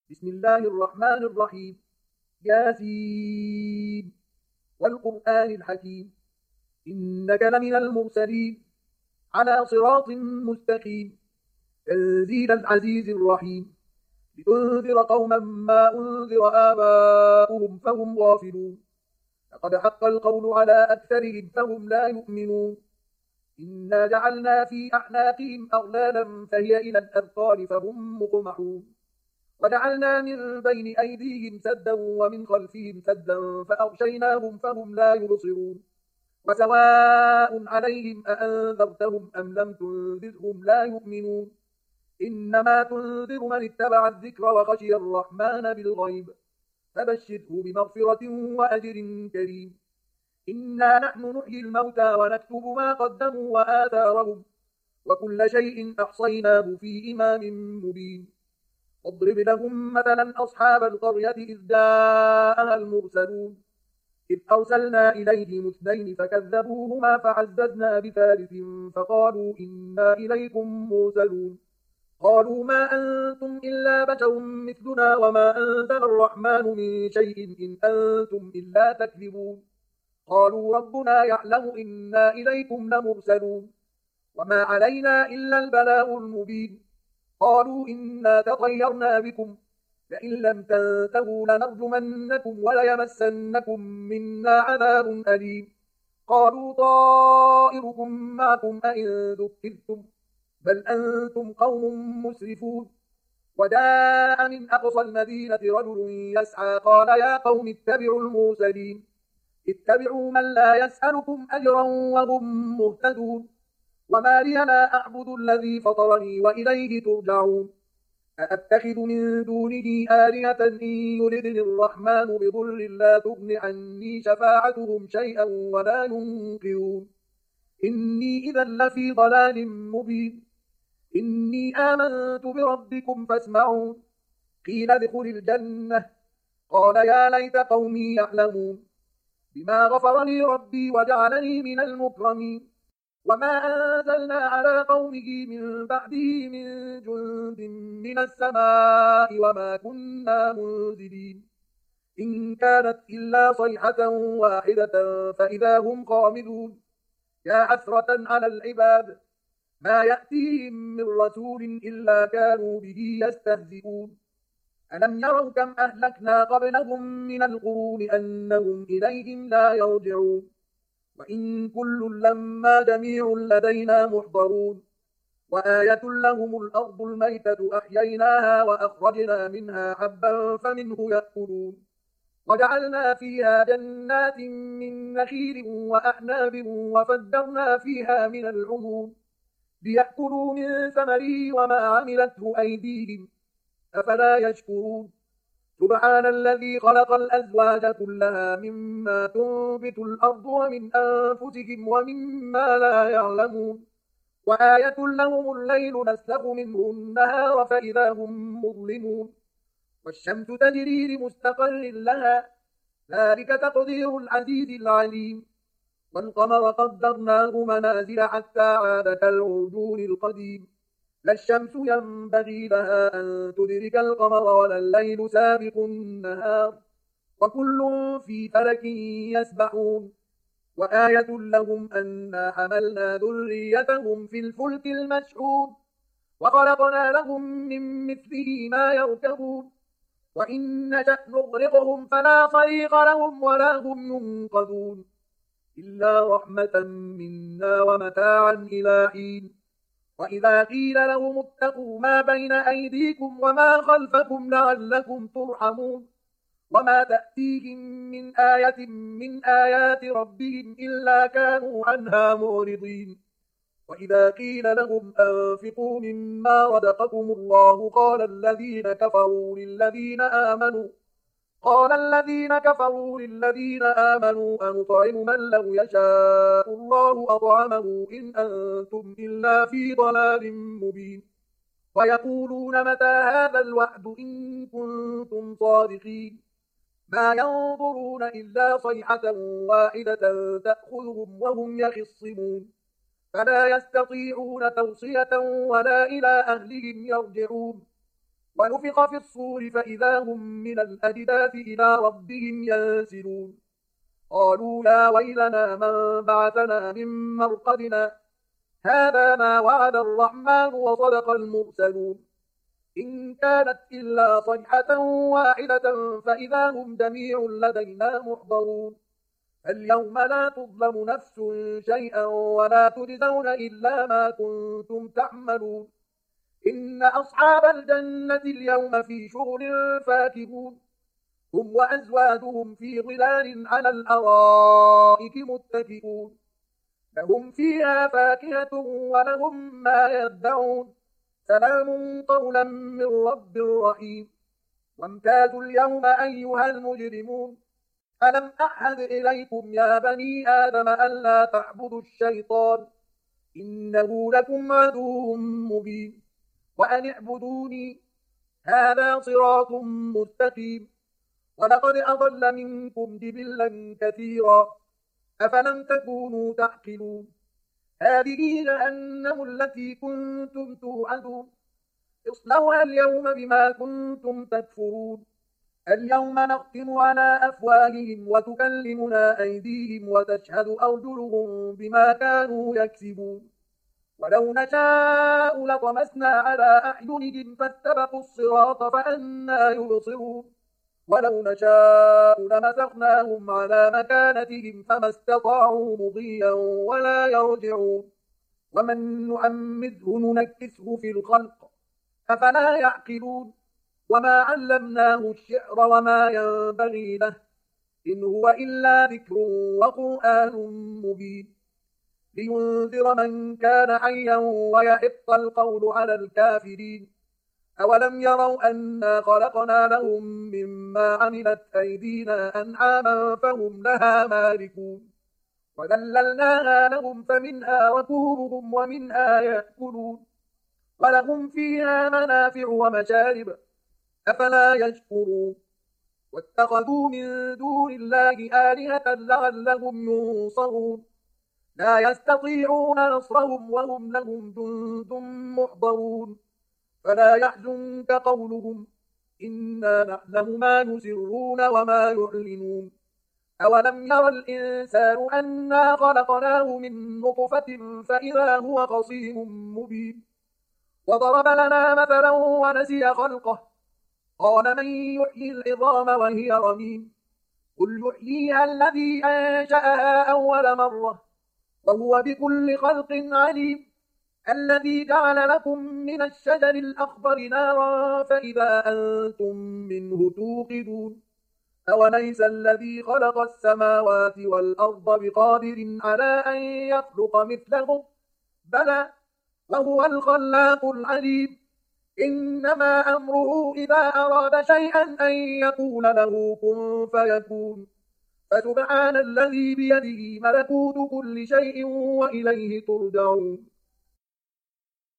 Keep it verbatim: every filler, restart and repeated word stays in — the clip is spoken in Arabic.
بسم الله الرحمن الرحيم. ياسين والقرآن الحكيم، إنك لمن المرسلين على صراط مستقيم، تنزيل العزيز الرحيم، لتنذر قوما ما أنذر آباؤهم فهم غافلون. لقد حق القول على أكثرهم فهم لا يؤمنون. إنا جعلنا في أعناقهم أغلالا فهي إلى الأذقان فهم مقمحون. وجعلنا من بين أيديهم سدا ومن خلفهم سدا فأغشيناهم فهم لا يبصرون. وسواء عليهم أأنذرتهم أم لم تنذرهم لا يؤمنون. إنما تنذر من اتبع الذكر وخشي الرحمن بالغيب، فبشره بمغفرة وأجر كريم. إنا نحن نحيي الموتى ونكتب ما قدموا وآثارهم، وكل شيء أحصيناه في إمام مبين. واضرب لهم مثلا أصحاب القرية إذ جاءها المرسلون، إذ أرسلنا إليهم اثنين فكذبوهما فعززنا بثالث فقالوا إنا إليكم مرسلون. قالوا ما أنتم إلا بشر مثلنا وما أنزل الرحمن من شيء إن أنتم إلا تكذبون. قالوا ربنا يعلم إنا إليكم لمرسلون وما علينا إلا البلاغ المبين. قالوا إنا تطيرنا بكم لئن لم تنتهوا لنرجمنكم وليمسنكم منا عذاب أليم. قالوا طائركم معكم أئن ذكرتم بل أنتم قوم مسرفون. وجاء من أقصى المدينة رجل يسعى قال يا قوم اتبعوا المرسلين، اتبعوا من لا يسألكم أجرا وهم مهتدون. وما لي لا أعبد الذي فطرني وإليه ترجعون. أأتخذ من دونه آلهة إن يردني الرحمن بضر لا تغن عني شفاعتهم شيئا ولا ينقذون. إني إذا لفي ضلال مبين. إني آمنت بربكم فاسمعون. قيل ادخل الجنة قال يا ليت قومي يعلمون بما غفر لي ربي وجعلني من المكرمين. وما أنزلنا على قومه من بعده من جند من السماء وما كنا منزلين. إن كانت إلا صيحة واحدة فإذا هم خامدون. يا حسرة على العباد ما يأتيهم من رسول إلا كانوا به يستهزئون. ألم يروا كم أهلكنا قبلهم من القرون أنهم إليهم لا يرجعون. وإن كل لما جميع لدينا محضرون. وآية لهم الأرض الميتة أحييناها وأخرجنا منها حبا فمنه يأكلون. وجعلنا فيها جنات من نخيل وأعناب وفجرنا فيها من العيون ليأكلوا من ثمره وما عملته أيديهم أفلا يشكرون. سبحان الذي خلق الأزواج كلها مما تنبت الأرض ومن أنفسهم ومما لا يعلمون. وآية لهم الليل نسلخ منه النهار فإذا هم مظلمون. والشمس تجري لمستقر لها ذلك تقدير العزيز العليم. والقمر قدرناه منازل حتى عاد كالعرجون القديم. لا الشمس ينبغي لها أن تدرك القمر ولا الليل سابق النهار وكل في فلك يسبحون. وآية لهم أنا حملنا ذريتهم في الفلك المشحون وخلقنا لهم من مثله ما يركبون. وإن نشأ نغرقهم فلا صريخ لهم ولا هم ينقذون إلا رحمة منا ومتاعا إلى حين. وإذا قيل لهم اتقوا ما بين أيديكم وما خلفكم لعلكم ترحمون. وما تأتيهم من آية من آيات ربهم إلا كانوا عنها معرضين. وإذا قيل لهم أنفقوا مما رزقكم الله قال الذين كفروا للذين آمنوا قال الذين كفروا للذين آمنوا أنطعم من لو يشاء الله أطعمه إن أنتم إلا في ضلال مبين. ويقولون متى هذا الوعد إن كنتم صادقين. ما ينظرون إلا صيحة واحدة تأخذهم وهم يخصمون. فلا يستطيعون توصية ولا إلى أهلهم يرجعون. ونفخ في الصور فإذا هم من الأجداث إلى ربهم ينسلون قالوا يا ويلنا من بعثنا من مرقدنا هذا ما وعد الرحمن وصدق المرسلون إن كانت إلا صيحة واحدة فإذا هم جميع لدينا محضرون اليوم لا تظلم نفس شيئا ولا تجزون إلا ما كنتم تعملون إن أصحاب الجنة اليوم في شغل فاكهون هم وأزواجهم في ظلال على الأرائك متكئون لهم فيها فاكهة ولهم ما يدعون سلام قولا من رب رحيم وامتازوا اليوم أيها المجرمون ألم أعهد إليكم يا بني آدم ألا تعبدوا الشيطان إنه لكم عدو مبين وأن اعبدوني هذا صراط مستقيم ولقد أضل منكم جبلا كثيرا أفلم تكونوا تعقلون هذه جهنم التي كنتم توعدون اصلوها اليوم بما كنتم تكفرون اليوم نختم على أفواههم وتكلمنا أيديهم وتشهد أرجلهم بما كانوا يكسبون ولو نشاء لطمسنا على أعينهم فاستبقوا الصراط فأنى يبصرون ولو نشاء لمسخناهم على مكانتهم فما استطاعوا مضيا ولا يرجعون ومن نعمره ننكسه في الخلق أفلا يعقلون وما علمناه الشعر وما ينبغي له إن هو إلا ذكر وقرآن مبين لينذر من كان حيا ويحق القول على الكافرين أولم يروا أنا خلقنا لهم مما عملت أيدينا أنعاما فهم لها مالكون وذللناها لهم فمنها ركوبهم ومنها يأكلون ولهم فيها منافع ومشارب أفلا يشكرون واتخذوا من دون الله آلهة لعلهم ينصرون لا يستطيعون نصرهم وهم لهم جند محضرون فلا يحزنك قولهم إنا نعلم ما يسرون وما يعلنون أولم ير الإنسان أنا خلقناه من نطفة فإذا هو خصيم مبين وضرب لنا مثلا ونسي خلقه قال من يحيي العظام وهي رميم قل يحييها الذي أنشأها أول مرة وهو بكل خلق عليم الذي جعل لكم من الشجر الأخضر نارا فإذا أنتم منه توقدون أوليس الذي خلق السماوات والأرض بقادر على أن يخلق مثلهم بلى وهو الخلاق العليم إنما أمره إذا أراد شيئا أن يقول له كن فيكون فسبحان الذي بيده ملكوت كل شيء وإليه ترجعون